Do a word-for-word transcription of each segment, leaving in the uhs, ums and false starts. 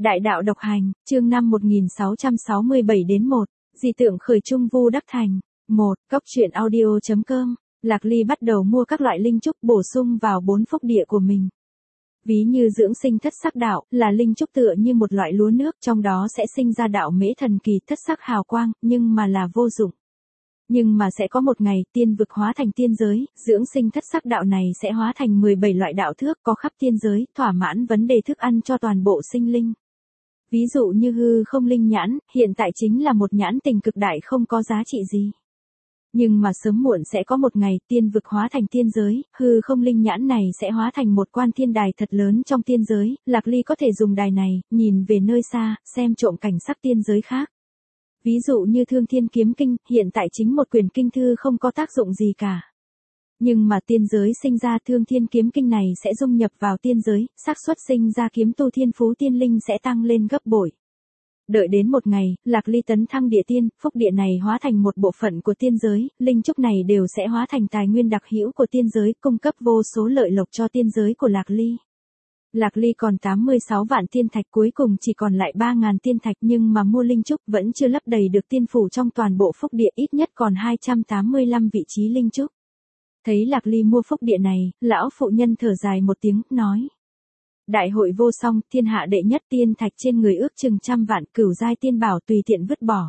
Đại đạo độc hành, chương năm một nghìn sáu trăm sáu mươi bảy đến một, dị tượng khởi trung vu đắc thành. một. Cốc truyện audio chấm com. Lạc Ly bắt đầu mua các loại linh trúc bổ sung vào bốn phúc địa của mình. Ví như dưỡng sinh thất sắc đạo, là linh trúc tựa như một loại lúa nước, trong đó sẽ sinh ra đạo mễ thần kỳ thất sắc hào quang, nhưng mà là vô dụng. Nhưng mà sẽ có một ngày, tiên vực hóa thành tiên giới, dưỡng sinh thất sắc đạo này sẽ hóa thành mười bảy loại đạo thước có khắp tiên giới, thỏa mãn vấn đề thức ăn cho toàn bộ sinh linh. Ví dụ như hư không linh nhãn, hiện tại chính là một nhãn tình cực đại không có giá trị gì. Nhưng mà sớm muộn sẽ có một ngày, tiên vực hóa thành tiên giới, hư không linh nhãn này sẽ hóa thành một quan thiên đài thật lớn trong tiên giới, Lạc Ly có thể dùng đài này, nhìn về nơi xa, xem trộm cảnh sắc tiên giới khác. Ví dụ như Thương Thiên Kiếm Kinh, hiện tại chính một quyển kinh thư không có tác dụng gì cả. Nhưng mà tiên giới sinh ra Thương Thiên Kiếm Kinh này sẽ dung nhập vào tiên giới, xác suất sinh ra kiếm tu thiên phú tiên linh sẽ tăng lên gấp bội. Đợi đến một ngày, Lạc Ly tấn thăng địa tiên, phúc địa này hóa thành một bộ phận của tiên giới, linh trúc này đều sẽ hóa thành tài nguyên đặc hữu của tiên giới, cung cấp vô số lợi lộc cho tiên giới của Lạc Ly. Lạc Ly còn tám mươi sáu vạn tiên thạch, cuối cùng chỉ còn lại ba nghìn tiên thạch, nhưng mà mua linh trúc vẫn chưa lấp đầy được tiên phủ trong toàn bộ phúc địa, ít nhất còn hai trăm tám mươi lăm vị trí linh trúc. Thấy Lạc Ly mua phúc địa này, lão phụ nhân thở dài một tiếng, nói. Đại hội vô song, thiên hạ đệ nhất tiên thạch trên người ước chừng trăm vạn, cửu giai tiên bảo tùy tiện vứt bỏ.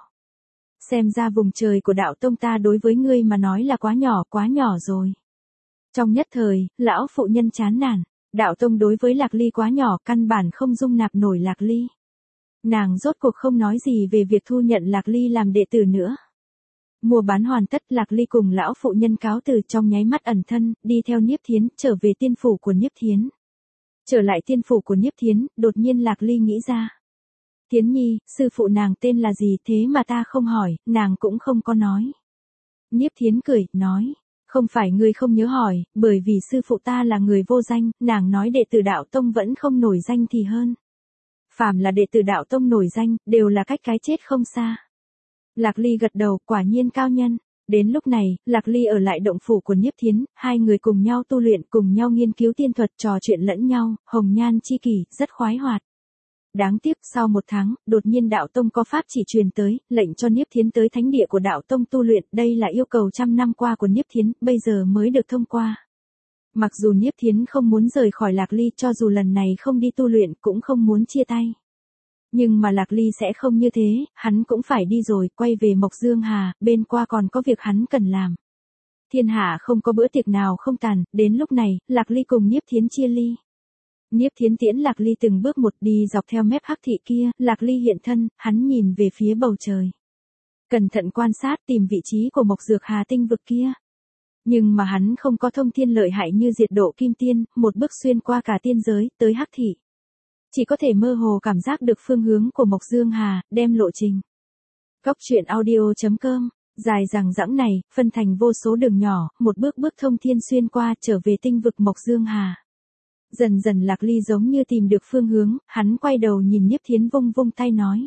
Xem ra vùng trời của đạo tông ta đối với ngươi mà nói là quá nhỏ, quá nhỏ rồi. Trong nhất thời, lão phụ nhân chán nản, đạo tông đối với Lạc Ly quá nhỏ, căn bản không dung nạp nổi Lạc Ly. Nàng rốt cuộc không nói gì về việc thu nhận Lạc Ly làm đệ tử nữa. Mua bán hoàn tất, Lạc Ly cùng lão phụ nhân cáo từ, trong nháy mắt ẩn thân, đi theo Niếp Thiến, trở về tiên phủ của Niếp Thiến. Trở lại tiên phủ của Niếp Thiến, đột nhiên Lạc Ly nghĩ ra. Thiến nhi, sư phụ nàng tên là gì thế mà ta không hỏi, nàng cũng không có nói. Niếp Thiến cười, nói, không phải ngươi không nhớ hỏi, bởi vì sư phụ ta là người vô danh, nàng nói đệ tử đạo tông vẫn không nổi danh thì hơn. Phàm là đệ tử đạo tông nổi danh, đều là cách cái chết không xa. Lạc Ly gật đầu, quả nhiên cao nhân. Đến lúc này, Lạc Ly ở lại động phủ của Niếp Thiến, hai người cùng nhau tu luyện, cùng nhau nghiên cứu tiên thuật, trò chuyện lẫn nhau, hồng nhan chi kỷ, rất khoái hoạt. Đáng tiếc, sau một tháng, đột nhiên đạo tông có pháp chỉ truyền tới, lệnh cho Niếp Thiến tới thánh địa của đạo tông tu luyện, đây là yêu cầu trăm năm qua của Niếp Thiến, bây giờ mới được thông qua. Mặc dù Niếp Thiến không muốn rời khỏi Lạc Ly, cho dù lần này không đi tu luyện, cũng không muốn chia tay. Nhưng mà Lạc Ly sẽ không như thế, hắn cũng phải đi rồi, quay về Mộc Dương Hà, bên qua còn có việc hắn cần làm. Thiên hạ không có bữa tiệc nào không tàn, đến lúc này, Lạc Ly cùng Niếp Thiến chia ly. Niếp Thiến tiễn Lạc Ly từng bước một đi dọc theo mép hắc thị kia, Lạc Ly hiện thân, hắn nhìn về phía bầu trời. Cẩn thận quan sát tìm vị trí của Mộc Dược Hà tinh vực kia. Nhưng mà hắn không có thông thiên lợi hại như diệt độ kim tiên, một bước xuyên qua cả tiên giới, tới hắc thị. Chỉ có thể mơ hồ cảm giác được phương hướng của Mộc Dương Hà, đem lộ trình. Cốc truyện audio chấm com, dài dằng dẵng này, phân thành vô số đường nhỏ, một bước bước thông thiên xuyên qua, trở về tinh vực Mộc Dương Hà. Dần dần Lạc Ly giống như tìm được phương hướng, hắn quay đầu nhìn Niếp Thiến vung vung tay nói.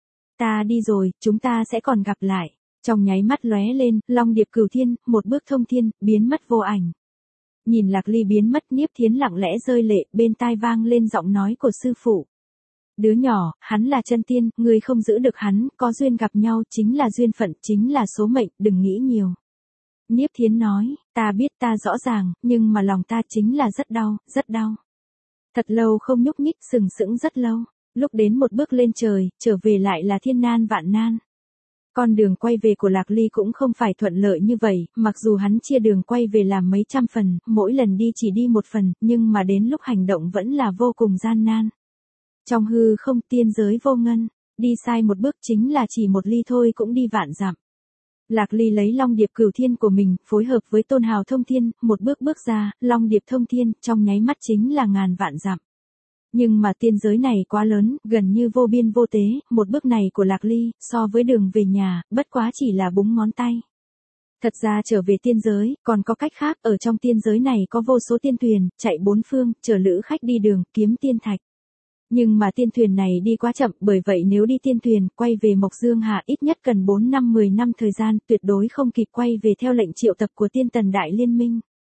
Ta đi rồi, chúng ta sẽ còn gặp lại. Trong nháy mắt lóe lên, long điệp cửu thiên, một bước thông thiên, biến mất vô ảnh. Nhìn Lạc Ly biến mất, Niếp Thiến lặng lẽ rơi lệ, bên tai vang lên giọng nói của sư phụ. Đứa nhỏ, hắn là chân tiên, ngươi không giữ được hắn, có duyên gặp nhau chính là duyên phận, chính là số mệnh, đừng nghĩ nhiều. Niếp Thiến nói, ta biết ta rõ ràng, nhưng mà lòng ta chính là rất đau, rất đau. Thật lâu không nhúc nhích, sừng sững rất lâu, lúc đến một bước lên trời, trở về lại là thiên nan vạn nan. Con đường quay về của Lạc Ly cũng không phải thuận lợi như vậy, mặc dù hắn chia đường quay về làm mấy trăm phần, mỗi lần đi chỉ đi một phần, nhưng mà đến lúc hành động vẫn là vô cùng gian nan. Trong hư không, tiên giới vô ngân, đi sai một bước chính là chỉ một ly thôi cũng đi vạn dặm. Lạc Ly lấy long điệp cửu thiên của mình, phối hợp với tôn hào thông thiên, một bước bước ra, long điệp thông thiên, trong nháy mắt chính là ngàn vạn dặm. Nhưng mà tiên giới này quá lớn, gần như vô biên vô tế, một bước này của Lạc Ly, so với đường về nhà, bất quá chỉ là búng ngón tay. Thật ra trở về tiên giới, còn có cách khác, ở trong tiên giới này có vô số tiên thuyền, chạy bốn phương, chở lữ khách đi đường, kiếm tiên thạch. Nhưng mà tiên thuyền này đi quá chậm, bởi vậy nếu đi tiên thuyền, quay về Mộc Dương Hà ít nhất cần bốn năm mười năm thời gian, tuyệt đối không kịp quay về theo lệnh triệu tập của tiên tần đại liên minh.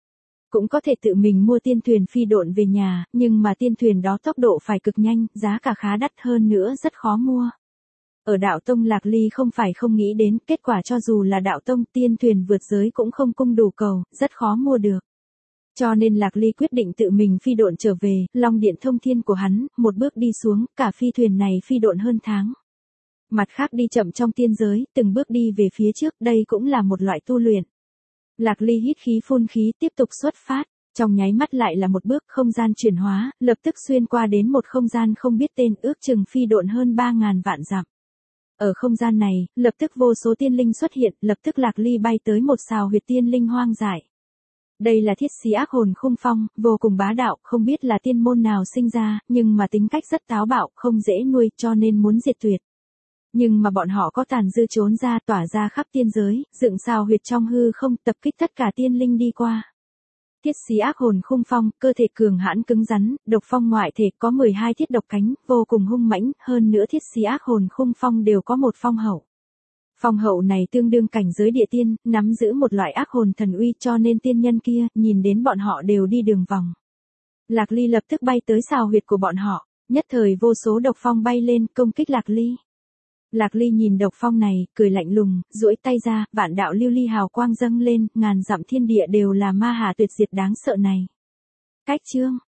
Cũng có thể tự mình mua tiên thuyền phi độn về nhà, nhưng mà tiên thuyền đó tốc độ phải cực nhanh, giá cả khá đắt hơn nữa rất khó mua. Ở đạo tông Lạc Ly không phải không nghĩ đến, kết quả cho dù là đạo tông tiên thuyền vượt giới cũng không cung đủ cầu, rất khó mua được. Cho nên Lạc Ly quyết định tự mình phi độn trở về, long điện thông thiên của hắn, một bước đi xuống, cả phi thuyền này phi độn hơn tháng. Mặt khác đi chậm trong tiên giới, từng bước đi về phía trước, đây cũng là một loại tu luyện. Lạc Ly hít khí phun khí tiếp tục xuất phát, trong nháy mắt lại là một bước không gian chuyển hóa, lập tức xuyên qua đến một không gian không biết tên, ước chừng phi độn hơn ba ngàn vạn dặm. Ở không gian này, lập tức vô số tiên linh xuất hiện, lập tức Lạc Ly bay tới một sào huyệt tiên linh hoang dại. Đây là thiết xí ác hồn khung phong, vô cùng bá đạo, không biết là tiên môn nào sinh ra, nhưng mà tính cách rất táo bạo, không dễ nuôi, cho nên muốn diệt tuyệt. Nhưng mà bọn họ có tàn dư trốn ra, tỏa ra khắp tiên giới, dựng sào huyệt trong hư không, tập kích tất cả tiên linh đi qua. Thiết xí ác hồn khung phong, cơ thể cường hãn cứng rắn, độc phong ngoại thể, có mười hai thiết độc cánh, vô cùng hung mãnh, hơn nữa thiết xí ác hồn khung phong đều có một phong hậu. Phong hậu này tương đương cảnh giới địa tiên, nắm giữ một loại ác hồn thần uy, cho nên tiên nhân kia, nhìn đến bọn họ đều đi đường vòng. Lạc Ly lập tức bay tới sào huyệt của bọn họ, nhất thời vô số độc phong bay lên, công kích Lạc Ly. Lạc Ly nhìn độc phong này, cười lạnh lùng, duỗi tay ra, vạn đạo lưu ly hào quang dâng lên, ngàn dặm thiên địa đều là ma hà tuyệt diệt đáng sợ này. Cách chương